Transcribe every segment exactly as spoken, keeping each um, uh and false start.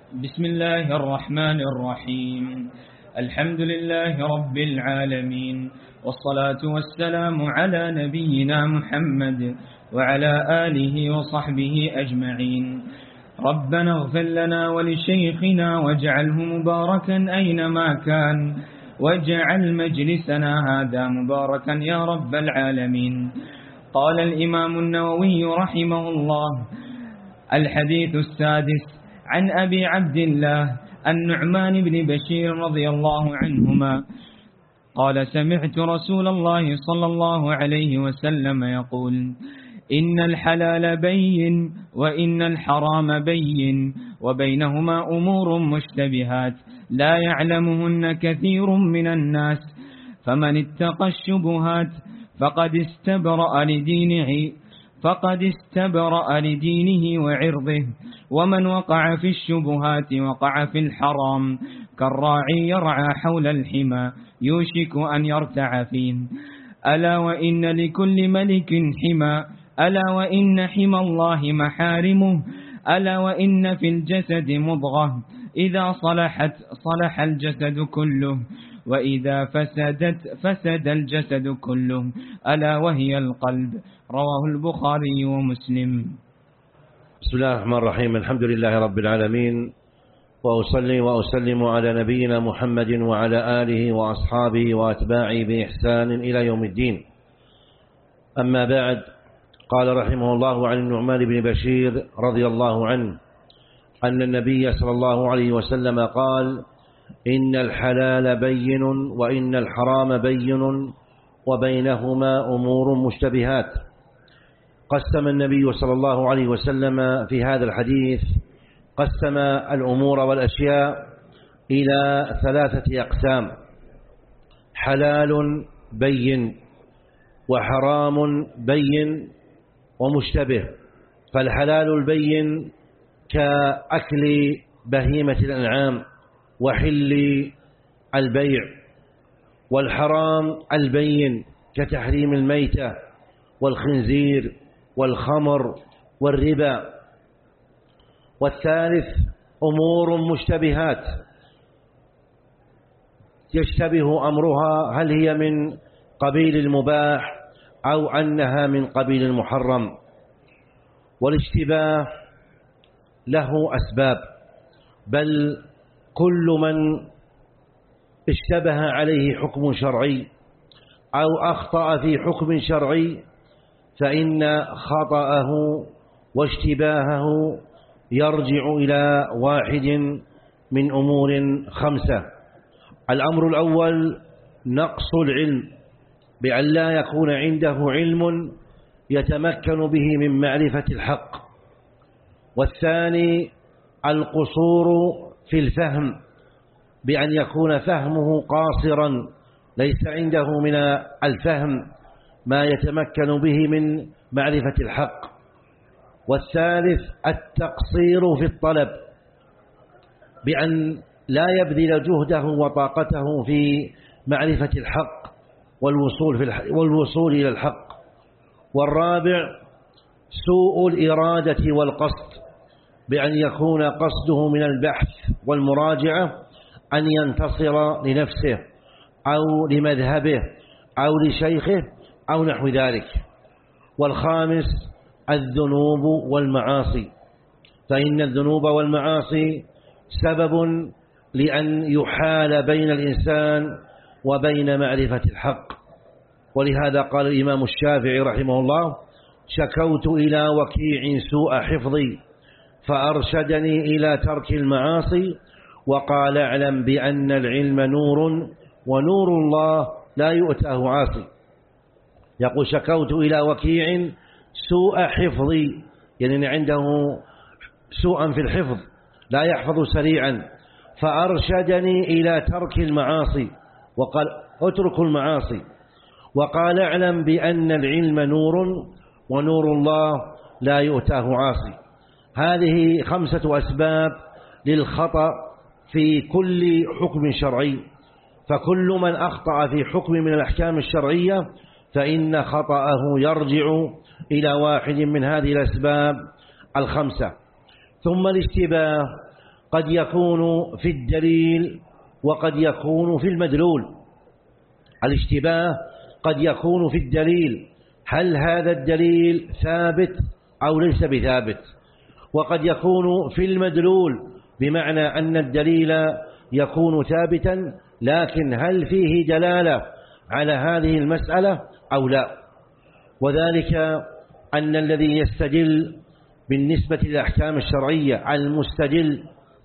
بسم الله الرحمن الرحيم. الحمد لله رب العالمين، والصلاة والسلام على نبينا محمد وعلى آله وصحبه أجمعين. ربنا اغفر لنا ولشيخنا واجعله مباركا أينما كان، واجعل مجلسنا هذا مباركا يا رب العالمين. قال الإمام النووي رحمه الله: الحديث السادس عن أبي عبد الله النعمان بن بشير رضي الله عنهما قال: سمعت رسول الله صلى الله عليه وسلم يقول: إن الحلال بين وإن الحرام بين وبينهما أمور مشتبهات لا يعلمهن كثير من الناس، فمن اتقى الشبهات فقد استبرأ لدينه فقد استبرأ لدينه وعرضه، ومن وقع في الشبهات وقع في الحرام كالراعي يرعى حول الحمى يوشك أن يرتع فيه. ألا وإن لكل ملك حمى، ألا وإن حمى الله محارمه، ألا وإن في الجسد مضغة إذا صلحت صلح الجسد كله، وإذا فسدت فسد الجسد كله، ألا وهي القلب. رواه البخاري ومسلم. بسم الله الرحمن الرحيم. الحمد لله رب العالمين، وأصلي وأسلم على نبينا محمد وعلى آله وأصحابه وأتباعه بإحسان إلى يوم الدين. أما بعد، قال رحمه الله عن النعمان بن بشير رضي الله عنه أن النبي صلى الله عليه وسلم قال: إن الحلال بين وإن الحرام بين وبينهما أمور مشتبهات. قسم النبي صلى الله عليه وسلم في هذا الحديث قسم الأمور والأشياء إلى ثلاثة أقسام: حلال بين وحرام بين ومشتبه. فالحلال البين كأكل بهيمة الأنعام وحل البيع، والحرام البين كتحريم الميتة والخنزير والخمر والربا. والثالث أمور مشتبهات يشتبه أمرها هل هي من قبيل المباح أو أنها من قبيل المحرم. والاشتباه له أسباب، بل كل من اشتبه عليه حكم شرعي أو أخطأ في حكم شرعي فإن خطأه واشتباهه يرجع إلى واحد من أمور خمسة. الأمر الأول نقص العلم، بأن لا يكون عنده علم يتمكن به من معرفة الحق. والثاني القصور في الفهم، بأن يكون فهمه قاصرا ليس عنده من الفهم ما يتمكن به من معرفة الحق. والثالث التقصير في الطلب، بأن لا يبذل جهده وطاقته في معرفة الحق والوصول, في الحق والوصول إلى الحق. والرابع سوء الإرادة والقصد، بأن يكون قصده من البحث والمراجعة أن ينتصر لنفسه أو لمذهبه أو لشيخه أو نحو ذلك. والخامس الذنوب والمعاصي، فإن الذنوب والمعاصي سبب لأن يحال بين الإنسان وبين معرفة الحق. ولهذا قال الإمام الشافعي رحمه الله: شكوت إلى وكيع سوء حفظي فأرشدني إلى ترك المعاصي، وقال: اعلم بأن العلم نور ونور الله لا يؤتاه عاصي. يقول: شكوت إلى وكيع سوء حفظي، يعني عنده سوءا في الحفظ لا يحفظ سريعا، فأرشدني إلى ترك المعاصي وقال: اتركوا المعاصي. وقال: اعلم بأن العلم نور ونور الله لا يؤتاه عاصي. هذه خمسة أسباب للخطأ في كل حكم شرعي، فكل من أخطأ في حكم من الأحكام الشرعية فإن خطأه يرجع إلى واحد من هذه الأسباب الخمسة. ثم الاشتباه قد يكون في الدليل وقد يكون في المدلول. الاشتباه قد يكون في الدليل، هل هذا الدليل ثابت أو ليس بثابت، وقد يكون في المدلول بمعنى أن الدليل يكون ثابتا لكن هل فيه دلالة على هذه المسألة أو لا. وذلك أن الذي يستدل بالنسبة للأحكام الشرعية المستدل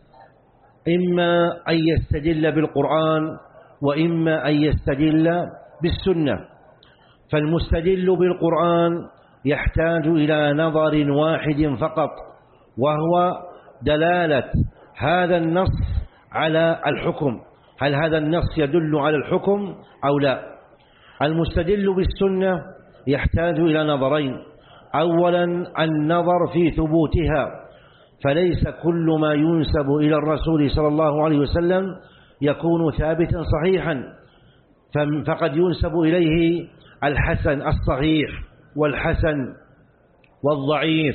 إما أن يستدل بالقرآن وإما أن يستدل بالسنة. فالمستدل بالقرآن يحتاج إلى نظر واحد فقط، وهو دلالة هذا النص على الحكم، هل هذا النص يدل على الحكم أو لا. المستدل بالسنة يحتاج إلى نظرين: أولا النظر في ثبوتها، فليس كل ما ينسب إلى الرسول صلى الله عليه وسلم يكون ثابتا صحيحا، فقد ينسب إليه الحسن الصحيح والحسن والضعيف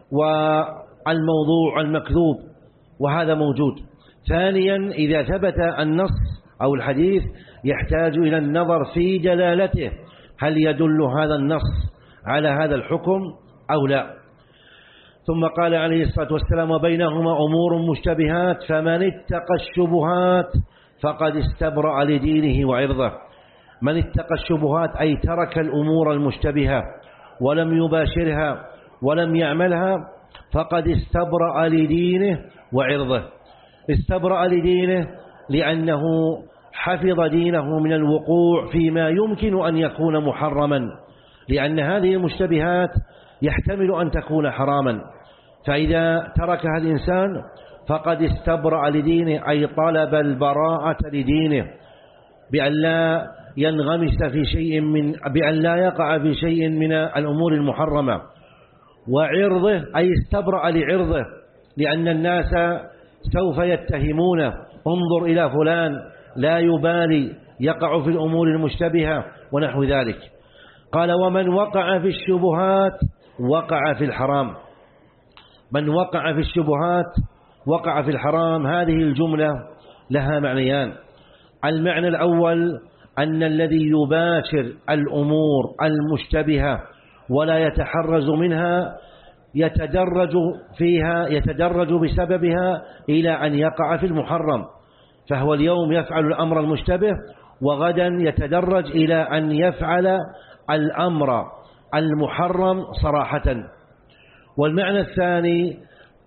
والموضوع المكذوب، وهذا موجود. ثانيا إذا ثبت النص أو الحديث يحتاج إلى النظر في دلالته، هل يدل هذا النص على هذا الحكم أو لا. ثم قال عليه الصلاة والسلام: وبينهما أمور مشتبهات فمن اتقى الشبهات فقد استبرأ لدينه وعرضه. من اتقى الشبهات أي ترك الأمور المشتبهة ولم يباشرها ولم يعملها فقد استبرأ لدينه وعرضه. استبرأ لدينه لأنه حفظ دينه من الوقوع فيما يمكن أن يكون محرما، لأن هذه المشتبهات يحتمل أن تكون حراما، فإذا تركها الإنسان فقد استبرأ لدينه أي طلب البراءة لدينه بأن لا ينغمس في شيء من بأن لا يقع في شيء من الأمور المحرمة. وعرضه أي استبرأ لعرضه، لأن الناس سوف يتهمونه: انظر إلى فلان لا يبالي، يقع في الأمور المشتبهة ونحو ذلك. قال: ومن وقع في الشبهات وقع في الحرام. من وقع في الشبهات وقع في الحرام، هذه الجملة لها معنيان. المعنى الأول أن الذي يباشر الأمور المشتبهة ولا يتحرز منها يتدرج فيها يتدرج بسببها إلى أن يقع في المحرم، فهو اليوم يفعل الأمر المشتبه وغدا يتدرج إلى أن يفعل الأمر المحرم صراحة. والمعنى الثاني: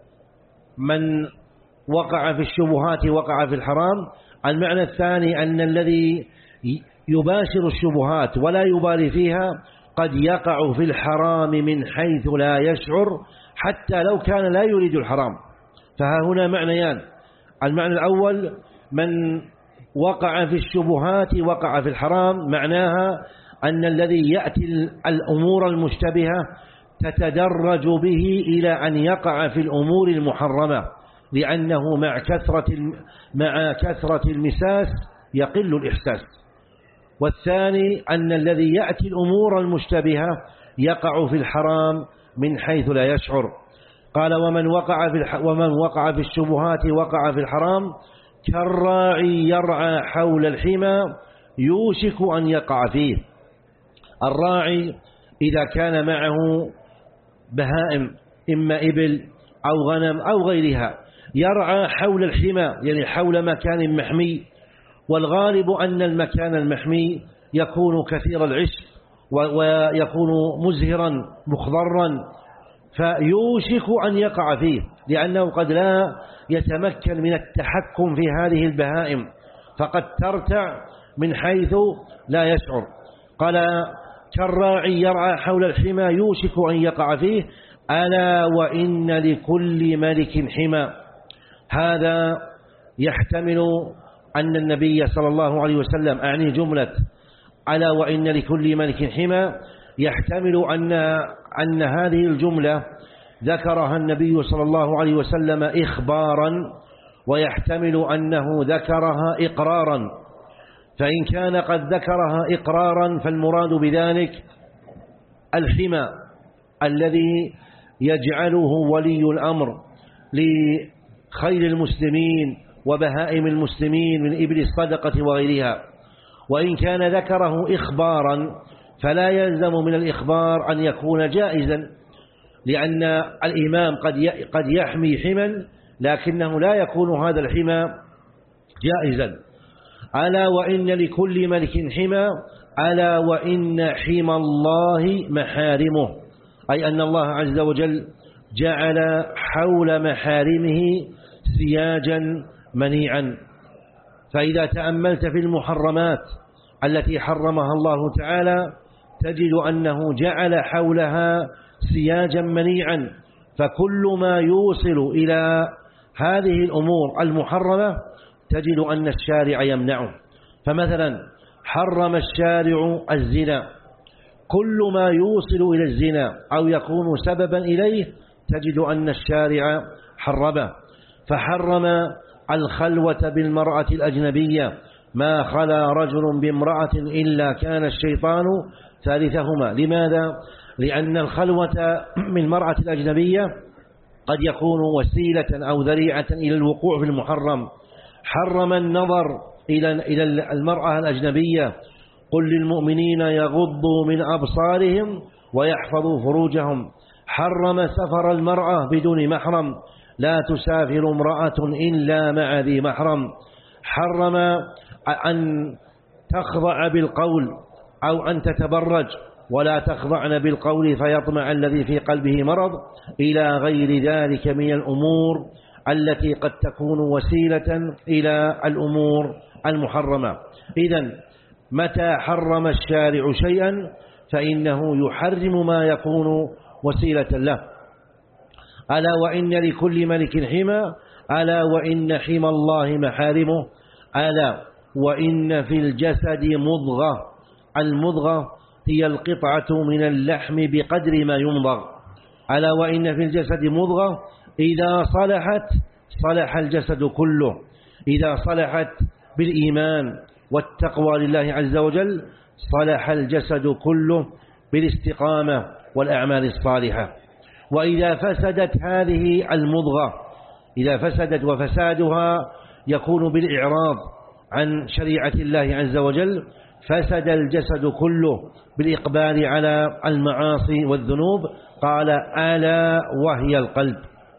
من وقع في الشبهات وقع في الحرام، المعنى الثاني أن الذي يباشر الشبهات ولا يبالي فيها قد يقع في الحرام من حيث لا يشعر حتى لو كان لا يريد الحرام. فها هنا معنيان: المعنى الأول من وقع في الشبهات وقع في الحرام، معناها أن الذي يأتي الأمور المشتبهة تتدرج به إلى أن يقع في الأمور المحرمة، لأنه مع كثرة مع كثرة المساس يقل الإحساس. والثاني أن الذي يأتي الأمور المشتبهة يقع في الحرام من حيث لا يشعر. قال: ومن وقع في ومن وقع في الشبهات وقع في الحرام كالراعي يرعى حول الحمى يوشك أن يقع فيه. الراعي إذا كان معه بهائم إما إبل أو غنم أو غيرها يرعى حول الحمى، يعني حول مكان محمي، والغالب أن المكان المحمي يكون كثير العشب ويكون مزهرا مخضرا، فيوشك أن يقع فيه لأنه قد لا يتمكن من التحكم في هذه البهائم، فقد ترتع من حيث لا يشعر. قال: كالراعي يرعى حول الحمى يوشك أن يقع فيه ألا وإن لكل ملك حمى. هذا يحتمل أن النبي صلى الله عليه وسلم، أعني جملة ألا وإن لكل ملك حمى، يحتمل أن أن هذه الجملة ذكرها النبي صلى الله عليه وسلم إخبارا، ويحتمل أنه ذكرها إقرارا. فإن كان قد ذكرها إقرارا فالمراد بذلك الحمى الذي يجعله ولي الأمر خيل المسلمين وبهائم المسلمين من إبل الصدقة وغيرها. وإن كان ذكره إخبارا فلا يلزم من الإخبار أن يكون جائزا، لأن الإمام قد يحمي حما لكنه لا يكون هذا الحمى جائزا. ألا وإن لكل ملك حمى، ألا وإن حمى الله محارمه، أي أن الله عز وجل جعل حول محارمه سياجا منيعا. فإذا تأملت في المحرمات التي حرمها الله تعالى تجد أنه جعل حولها سياجا منيعا، فكل ما يوصل إلى هذه الأمور المحرمة تجد أن الشارع يمنعه. فمثلا حرم الشارع الزنا، كل ما يوصل إلى الزنا أو يكون سببا إليه تجد أن الشارع حرمه. فحرم الخلوة بالمرأة الأجنبية، ما خلا رجل بامرأة إلا كان الشيطان ثالثهما. لماذا؟ لأن الخلوة من المرأة الأجنبية قد يكون وسيلة أو ذريعة إلى الوقوع في المحرم. حرم النظر إلى المرأة الأجنبية، قل للمؤمنين يغضوا من أبصارهم ويحفظوا فروجهم. حرم سفر المرأة بدون محرم، لا تسافر امرأة إلا مع ذي محرم. حرم أن تخضع بالقول أو أن تتبرج، ولا تخضعن بالقول فيطمع الذي في قلبه مرض، إلى غير ذلك من الأمور التي قد تكون وسيلة إلى الأمور المحرمة. إذن متى حرم الشارع شيئا فإنه يحرم ما يكون وسيلة له. ألا وإن لكل ملك حمى، ألا وإن حمى الله محارمه، ألا وإن في الجسد مضغة. المضغة هي القطعة من اللحم بقدر ما يمضغ. ألا وإن في الجسد مضغة إذا صلحت صلح الجسد كله. إذا صلحت بالإيمان والتقوى لله عز وجل صلح الجسد كله بالاستقامة والأعمال الصالحة. وإذا فسدت هذه المضغة، إذا فسدت وفسادها يكون بالإعراض عن شريعة الله عز وجل، فسد الجسد كله بالإقبال على المعاصي والذنوب. قال ألا وهي القلب.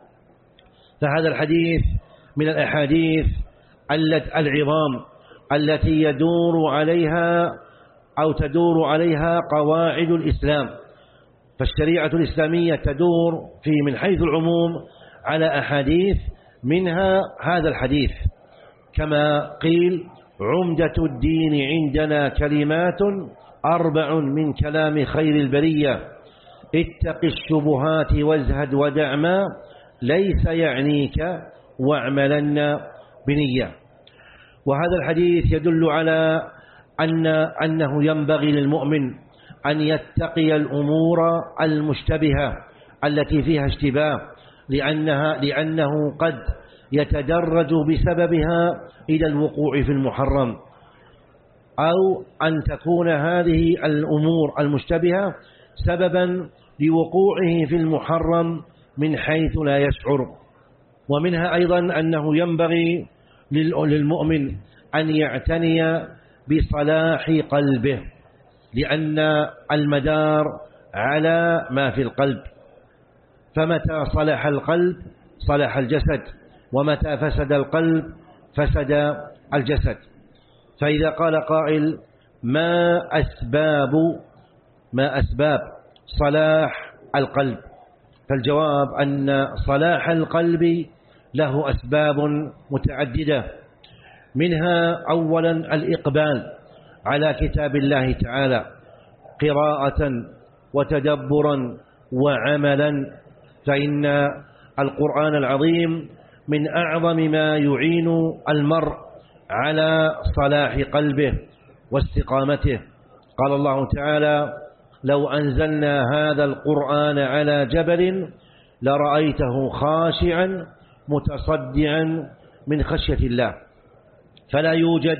فهذا الحديث من الأحاديث العظام التي يدور عليها أو تدور عليها قواعد الإسلام. فالشريعة الإسلامية تدور في من حيث العموم على أحاديث، منها هذا الحديث، كما قيل عمدة الدين عندنا كلمات أربع من كلام خير البرية، اتق الشبهات وازهد ودع ما ليس يعنيك واعملن بنية. وهذا الحديث يدل على أن أنه ينبغي للمؤمن أن يتقي الأمور المشتبهة التي فيها اشتباه، لأنها لأنه قد يتدرج بسببها إلى الوقوع في المحرم، أو أن تكون هذه الأمور المشتبهة سببا لوقوعه في المحرم من حيث لا يشعر. ومنها أيضا أنه ينبغي للمؤمن أن يعتني بصلاح قلبه، لأن المدار على ما في القلب، فمتى صلح القلب صلح الجسد، ومتى فسد القلب فسد الجسد. فإذا قال قائل ما أسباب ما أسباب صلاح القلب، فالجواب أن صلاح القلب له أسباب متعددة، منها أولا الإقبال على كتاب الله تعالى قراءة وتدبرا وعملا، فإن القرآن العظيم من أعظم ما يعين المرء على صلاح قلبه واستقامته. قال الله تعالى لو أنزلنا هذا القرآن على جبل لرأيته خاشعا متصدعا من خشية الله. فلا يوجد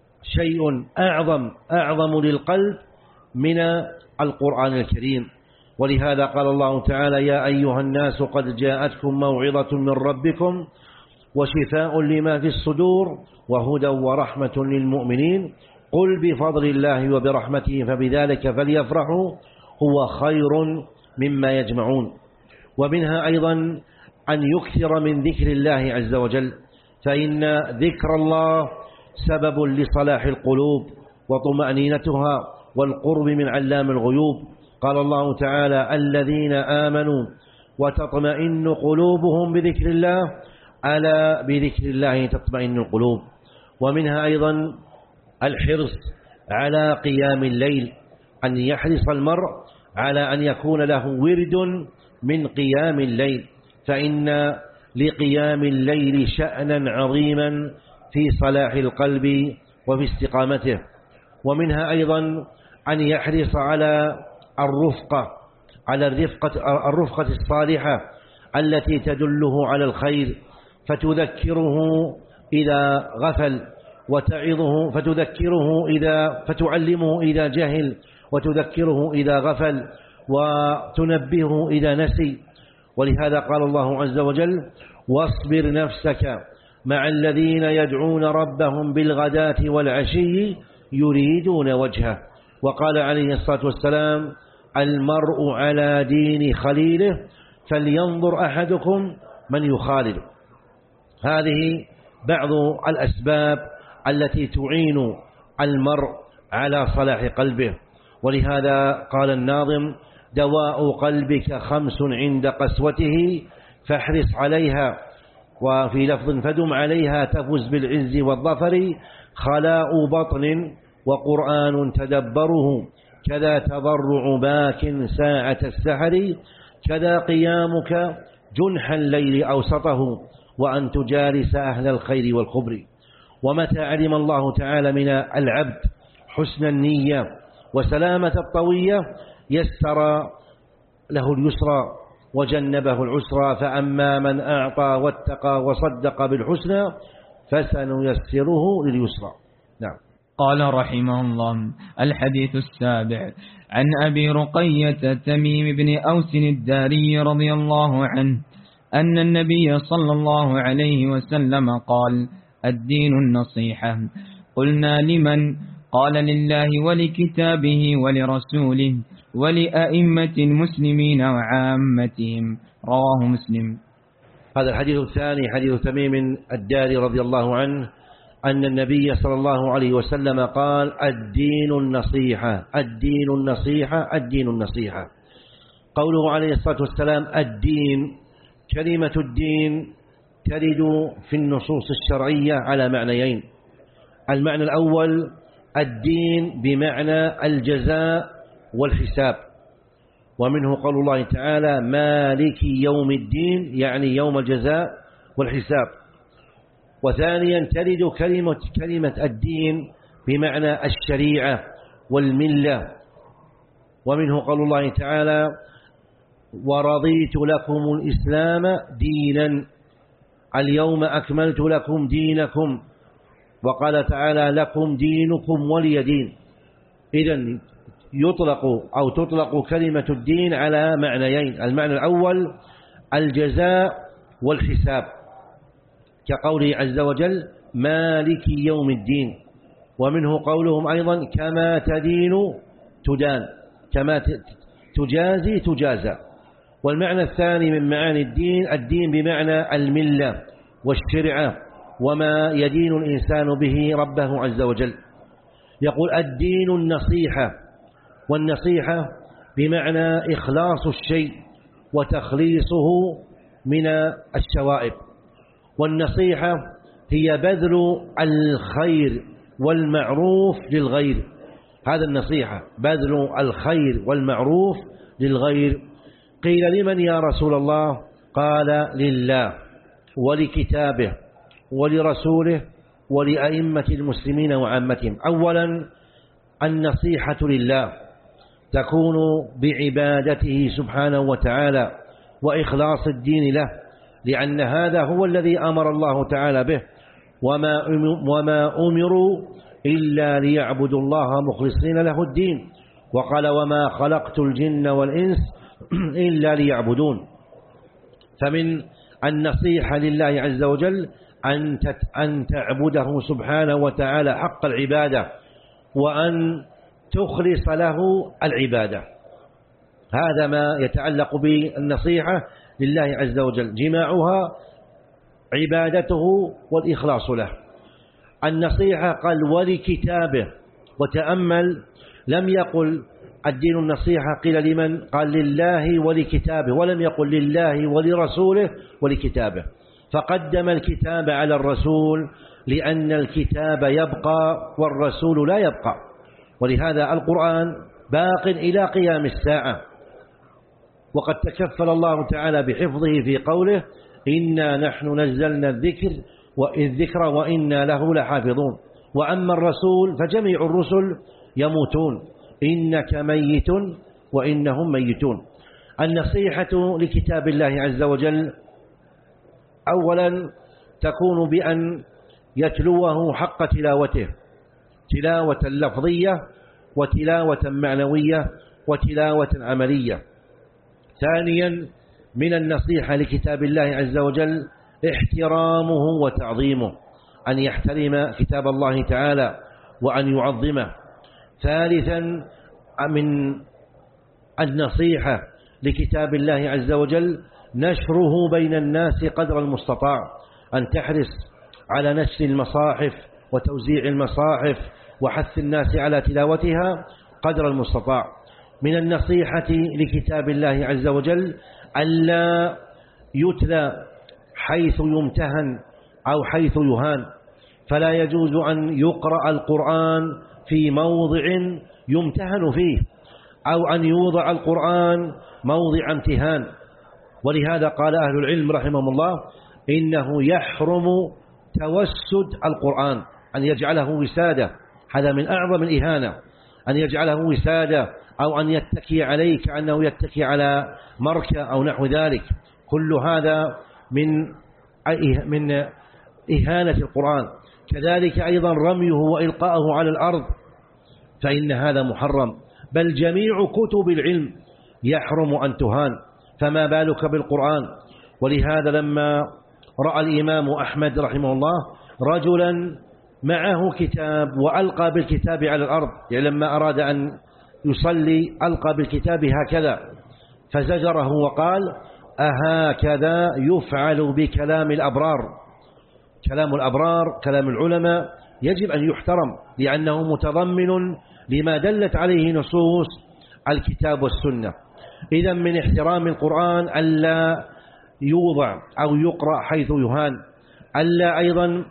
شيء أعظم أعظم للقلب من القرآن الكريم. ولهذا قال الله تعالى: يا أيها الناس قد جاءتكم موعظة من ربكم وشفاء لما في الصدور وهدى ورحمة للمؤمنين قل بفضل الله وبرحمته فبذلك فليفرحوا هو خير مما يجمعون. ومنها أيضا أن يكثر من ذكر الله عز وجل، فإن ذكر الله سبب لصلاح القلوب وطمأنينتها والقرب من علام الغيوب. قال الله تعالى: الذين آمنوا وتطمئن قلوبهم بذكر الله ألا بذكر الله تطمئن القلوب. ومنها أيضا الحرص على قيام الليل، أن يحرص المرء على أن يكون له ورد من قيام الليل، فإن لقيام الليل شأنا عظيما في صلاح القلب وفي استقامته. ومنها أيضا أن يحرص على الرفقة على الرفقة, الرفقة الصالحة التي تدله على الخير، فتذكره إذا غفل وتعظه فتذكره إذا فتعلمه إذا جهل وتذكره إذا غفل وتنبهه إذا نسي. ولهذا قال الله عز وجل: واصبر نفسك مع الذين يدعون ربهم بالغداة والعشي يريدون وجهه. وقال عليه الصلاة والسلام: المرء على دين خليله فلينظر أحدكم من يخالل. هذه بعض الأسباب التي تعين المرء على صلاح قلبه. ولهذا قال الناظم: دواء قلبك خمس عند قسوته فاحرص عليها، وفي لفظ فدم عليها تفز بالعز والظفر، خلاء بطن وقرآن تدبره، كذا تضرع باك ساعة السحر، كذا قيامك جنح الليل أوسطه، وأن تجالس أهل الخير والخبر. ومتى علم الله تعالى من العبد حسن النية وسلامة الطوية يسر له اليسرى وجنبه العسرى، فأما من أعطى واتقى وصدق بالحسنى فسنيسره لليسرى. نعم. قال رحمه الله: الحديث السابع عن أبي رقية تميم بن أوس الداري رضي الله عنه أن النبي صلى الله عليه وسلم قال: الدين النصيحة. قلنا: لمن؟ قال: لله ولكتابه ولرسوله ولأئمة المسلمين وعامتهم. رواه مسلم. هذا الحديث الثاني حديث تميم الداري رضي الله عنه أن النبي صلى الله عليه وسلم قال: الدين النصيحة الدين النصيحة الدين النصيحة. قوله عليه الصلاة والسلام الدين، كلمة الدين ترد في النصوص الشرعية على معنيين. المعنى الأول الدين بمعنى الجزاء والحساب، ومنه قول الله تعالى: مالك يوم الدين، يعني يوم الجزاء والحساب. وثانيا ترد كلمة, كلمة الدين بمعنى الشريعة والملة، ومنه قول الله تعالى: ورضيت لكم الإسلام دينا، اليوم أكملت لكم دينكم. وقال تعالى: لكم دينكم ولي دين. إذن يطلق أو تطلق كلمة الدين على معنيين. المعنى الأول الجزاء والحساب، كقوله عز وجل: مالك يوم الدين. ومنه قولهم أيضا: كما تدين تدان، كما تجازي تجازى. والمعنى الثاني من معاني الدين الدين بمعنى الملة والشريعة وما يدين الإنسان به ربه عز وجل. يقول: الدين النصيحة، والنصيحة بمعنى إخلاص الشيء وتخليصه من الشوائب. والنصيحة هي بذل الخير والمعروف للغير. هذا النصيحة، بذل الخير والمعروف للغير. قيل: لمن يا رسول الله؟ قال: لله ولكتابه ولرسوله ولأئمة المسلمين وعامتهم. أولا النصيحة لله تكون بعبادته سبحانه وتعالى وإخلاص الدين له، لأن هذا هو الذي أمر الله تعالى به: وما وما أمروا إلا ليعبدوا الله مخلصين له الدين. وقال: وما خلقت الجن والإنس إلا ليعبدون. فمن النصيحة لله عز وجل أن أن تعبده سبحانه وتعالى حق العبادة، وأن تخلص له العبادة. هذا ما يتعلق بالنصيحة لله عز وجل، جماعها عبادته والإخلاص له. النصيحة قال ولكتابه، وتأمل لم يقل الدين النصيحة قيل لمن، قال لله ولكتابه، ولم يقل لله ولرسوله ولكتابه، فقدم الكتاب على الرسول لأن الكتاب يبقى والرسول لا يبقى. ولهذا القرآن باق إلى قيام الساعة، وقد تكفل الله تعالى بحفظه في قوله إنا نحن نزلنا الذكر والذكر وإنا له لحافظون. وأما الرسول فجميع الرسل يموتون، إنك ميت وإنهم ميتون. النصيحة لكتاب الله عز وجل أولا تكون بأن يتلوه حق تلاوته، تلاوة لفظية وتلاوة معنوية وتلاوة عملية. ثانيا من النصيحة لكتاب الله عز وجل احترامه وتعظيمه، أن يحترم كتاب الله تعالى وأن يعظمه. ثالثا من النصيحة لكتاب الله عز وجل نشره بين الناس قدر المستطاع، أن تحرص على نشر المصاحف وتوزيع المصاحف وحث الناس على تلاوتها قدر المستطاع. من النصيحة لكتاب الله عز وجل ألا يتلى حيث يمتهن أو حيث يهان، فلا يجوز أن يقرأ القرآن في موضع يمتهن فيه أو أن يوضع القرآن موضع امتهان. ولهذا قال أهل العلم رحمهم الله إنه يحرم توسد القرآن، أن يجعله وسادة، هذا من أعظم الإهانة، أن يجعله وسادة أو أن يتكي عليه كأنه يتكي على مركة أو نحو ذلك. كل هذا من من إهانة القرآن. كذلك أيضا رميه وإلقاءه على الأرض، فإن هذا محرم، بل جميع كتب العلم يحرم أن تهان، فما بالك بالقرآن. ولهذا لما رأى الإمام أحمد رحمه الله رجلا معه كتاب وألقى بالكتاب على الأرض، يعني لما أراد أن يصلي ألقى بالكتاب هكذا، فزجره وقال أهكذا يفعل بكلام الأبرار؟ كلام الأبرار كلام العلماء يجب أن يحترم، لأنه متضمن لما دلت عليه نصوص الكتاب والسنة. إذن من احترام القرآن ألا يوضع أو يقرأ حيث يهان، ألا أيضا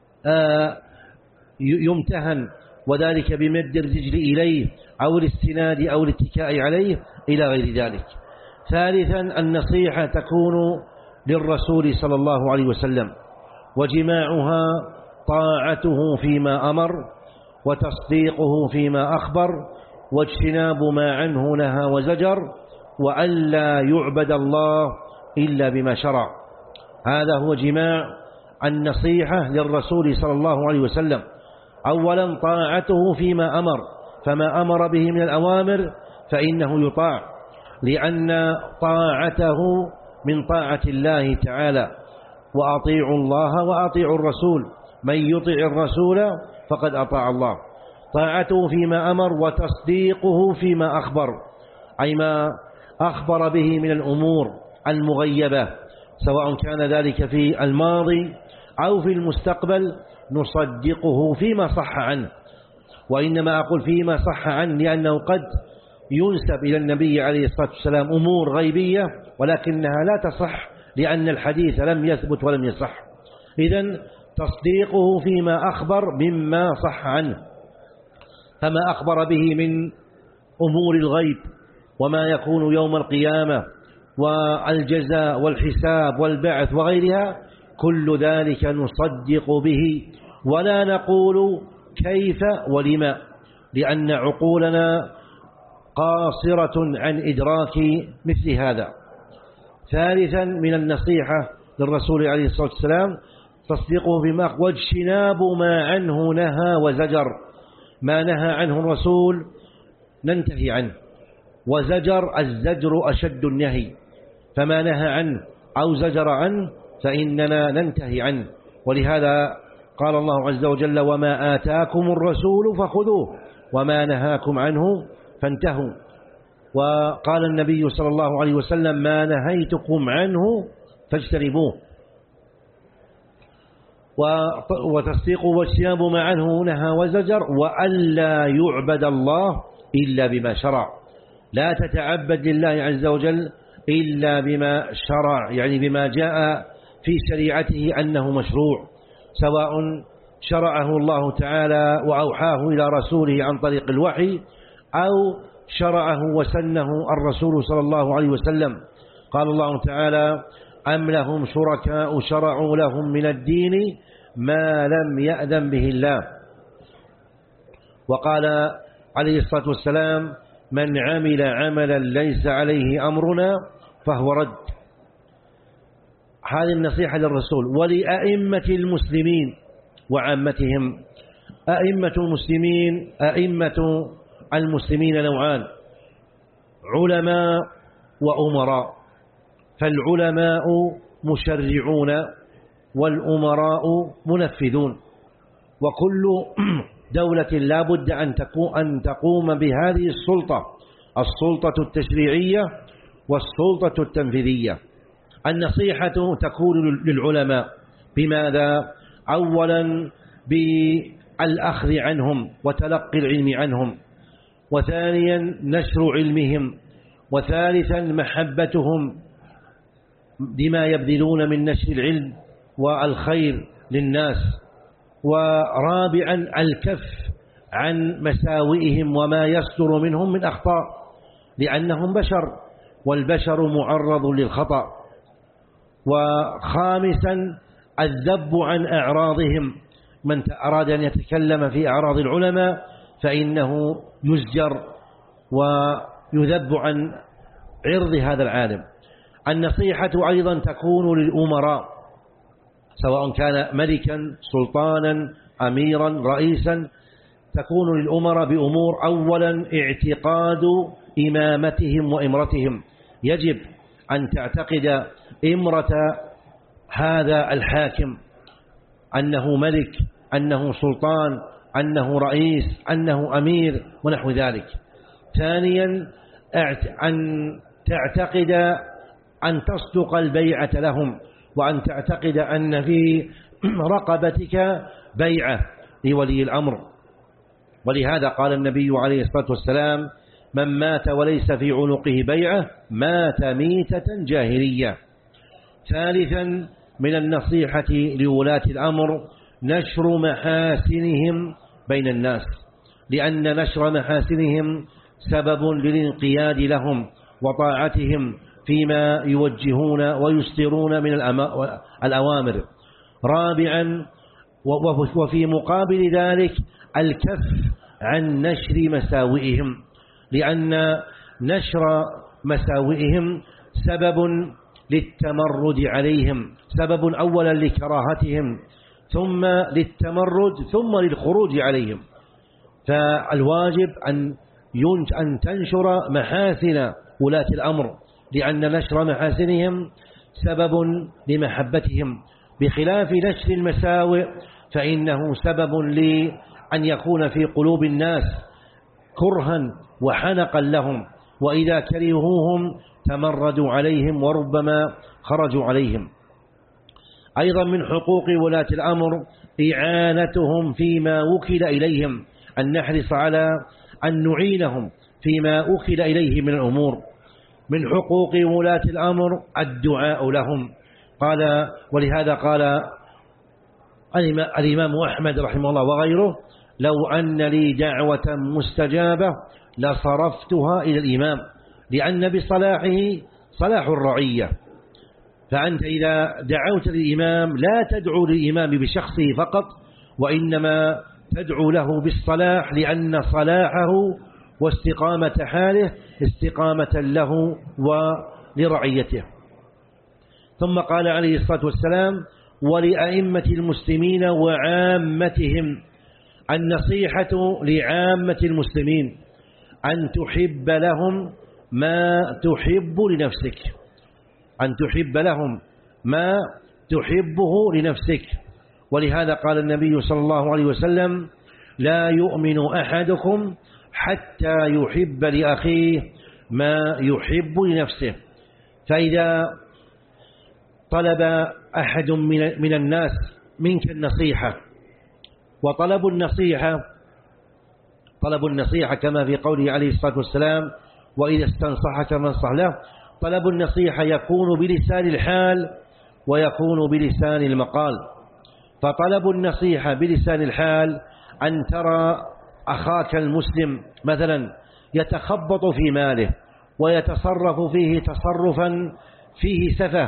يمتهن، وذلك بمد الرجل إليه أو الاستناد أو الاتكاء عليه إلى غير ذلك. ثالثا النصيحة تكون للرسول صلى الله عليه وسلم، وجماعها طاعته فيما أمر وتصديقه فيما أخبر واجتناب ما عنه نهى وزجر، وألا يعبد الله إلا بما شرع. هذا هو جماع النصيحة للرسول صلى الله عليه وسلم. أولا طاعته فيما أمر، فما أمر به من الأوامر فإنه يطاع، لأن طاعته من طاعة الله تعالى، وأطيعوا الله وأطيعوا الرسول، من يطع الرسول فقد أطاع الله. طاعته فيما أمر وتصديقه فيما أخبر، أي ما أخبر به من الأمور المغيبة، سواء كان ذلك في الماضي أو في المستقبل، نصدقه فيما صح عنه. وإنما أقول فيما صح عنه لأنه قد ينسب إلى النبي عليه الصلاة والسلام أمور غيبية ولكنها لا تصح لأن الحديث لم يثبت ولم يصح. إذن تصديقه فيما أخبر مما صح عنه، فما أخبر به من أمور الغيب وما يكون يوم القيامة والجزاء والحساب والبعث وغيرها، كل ذلك نصدق به ولا نقول كيف ولما، لأن عقولنا قاصرة عن إدراك مثل هذا. ثالثا من النصيحة للرسول عليه الصلاة والسلام تصديقه بما واجتناب ما عنه نهى وزجر. ما نهى عنه الرسول ننتهي عنه، وزجر، الزجر أشد النهي، فما نهى عنه أو زجر عنه فإننا ننتهي عنه. ولهذا قال الله عز وجل: وما آتاكم الرسول فخذوه وما نهاكم عنه فانتهوا. وقال النبي صلى الله عليه وسلم: ما نهيتكم عنه فاجتنبوه. وتصديق واجتناب ما عنه نهى وزجر، وألا يعبد الله إلا بما شرع، لا تتعبد لله عز وجل إلا بما شرع، يعني بما جاء في شريعته أنه مشروع، سواء شرعه الله تعالى وأوحاه إلى رسوله عن طريق الوحي، أو شرعه وسنه الرسول صلى الله عليه وسلم. قال الله تعالى: أم لهم شركاء شرعوا لهم من الدين ما لم يأذن به الله. وقال عليه الصلاة والسلام: من عمل عملا ليس عليه أمرنا فهو رد. هذه النصيحة للرسول ولأئمة المسلمين وعامتهم. أئمة المسلمين أئمة المسلمين نوعان: علماء وأمراء. فالعلماء مشرعون والأمراء منفذون، وكل دولة لا بد أن تقوم بهذه السلطة، السلطة التشريعية والسلطة التنفيذية. النصيحة تكون للعلماء بماذا؟ أولا بالأخذ عنهم وتلقي العلم عنهم، وثانيا نشر علمهم، وثالثا محبتهم بما يبذلون من نشر العلم والخير للناس، ورابعا الكف عن مساوئهم وما يصدر منهم من أخطاء، لأنهم بشر والبشر معرض للخطأ، وخامسا الذب عن أعراضهم. من أراد أن يتكلم في أعراض العلماء فإنه يزجر ويذب عن عرض هذا العالم. النصيحة أيضا تكون للأمراء، سواء كان ملكا سلطانا أميرا رئيسا، تكون للأمراء بأمور: أولا اعتقاد إمامتهم وإمرتهم، يجب أن تعتقد إمرة هذا الحاكم أنه ملك، أنه سلطان، أنه رئيس، أنه أمير ونحو ذلك. ثانيا أن تعتقد أن تصدق البيعة لهم، وأن تعتقد أن في رقبتك بيعة لولي الأمر. ولهذا قال النبي عليه الصلاة والسلام: من مات وليس في عنقه بيعة مات ميتة جاهلية. ثالثا من النصيحة لولاة الأمر نشر محاسنهم بين الناس، لأن نشر محاسنهم سبب للانقياد لهم وطاعتهم فيما يوجهون ويصدرون من الأوامر. رابعا وفي مقابل ذلك الكف عن نشر مساوئهم، لأن نشر مساوئهم سبب للتمرد عليهم، سبب أولا لكراهتهم، ثم للتمرد، ثم للخروج عليهم. فالواجب أن أن تنشر محاسن ولاة الأمر، لأن نشر محاسنهم سبب لمحبتهم، بخلاف نشر المساوئ فإنه سبب لأن يكون في قلوب الناس كرها وحنقا لهم، وإذا كرهوهم تمردوا عليهم وربما خرجوا عليهم. أيضا من حقوق ولاة الأمر إعانتهم فيما وكل إليهم، أن نحرص على أن نعينهم فيما وكل إليه من الأمور. من حقوق ولاة الأمر الدعاء لهم، قال ولهذا قال الإمام أحمد رحمه الله وغيره: لو أن لي دعوة مستجابة لصرفتها إلى الإمام، لأن بصلاحه صلاح الرعية. فأنت إذا دعوت للإمام لا تدعو للإمام بشخصه فقط، وإنما تدعو له بالصلاح، لأن صلاحه واستقامة حاله استقامة له ولرعيته. ثم قال عليه الصلاة والسلام: ولأئمة المسلمين وعامتهم. النصيحة لعامة المسلمين أن تحب لهم ما تحب لنفسك، أن تحب لهم ما تحبه لنفسك. ولهذا قال النبي صلى الله عليه وسلم: لا يؤمن أحدكم حتى يحب لأخيه ما يحب لنفسه. فإذا طلب أحد من الناس منك النصيحة، وطلب النصيحة طلب النصيحة كما في قوله عليه الصلاة والسلام: وإذا استنصحك فانصح له. طلب النصيحة يكون بلسان الحال ويكون بلسان المقال. فطلب النصيحة بلسان الحال أن ترى أخاك المسلم مثلا يتخبط في ماله ويتصرف فيه تصرفا فيه سفه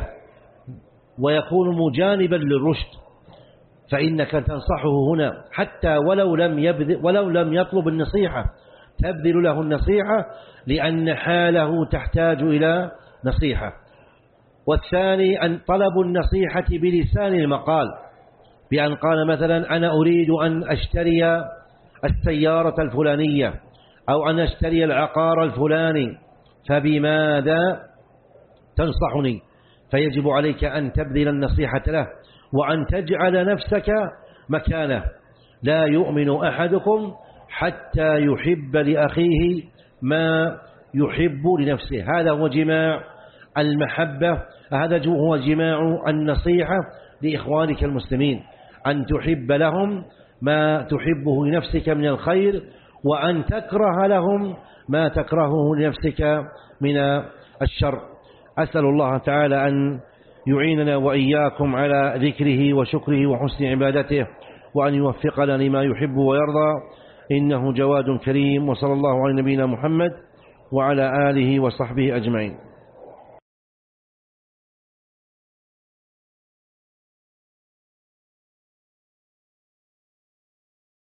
ويكون مجانبا للرشد، فإنك تنصحه هنا حتى ولو لم يبذل ولو لم يطلب النصيحة، تبذل له النصيحة لأن حاله تحتاج إلى نصيحة. والثاني أن طلب النصيحة بلسان المقال، بأن قال مثلا: أنا أريد أن أشتري السيارة الفلانية أو أن أشتري العقار الفلاني، فبماذا تنصحني؟ فيجب عليك أن تبذل النصيحة له وأن تجعل نفسك مكانه. لا يؤمن أحدكم حتى يحب لأخيه ما يحب لنفسه. هذا هو جماع المحبة، هذا هو جماع النصيحة لإخوانك المسلمين، أن تحب لهم ما تحبه لنفسك من الخير، وأن تكره لهم ما تكرهه لنفسك من الشر. أسأل الله تعالى أن يعيننا وإياكم على ذكره وشكره وحسن عبادته، وأن يوفقنا لما يحب ويرضى، إنه جواد كريم. وصلى الله على نبينا محمد وعلى آله وصحبه أجمعين.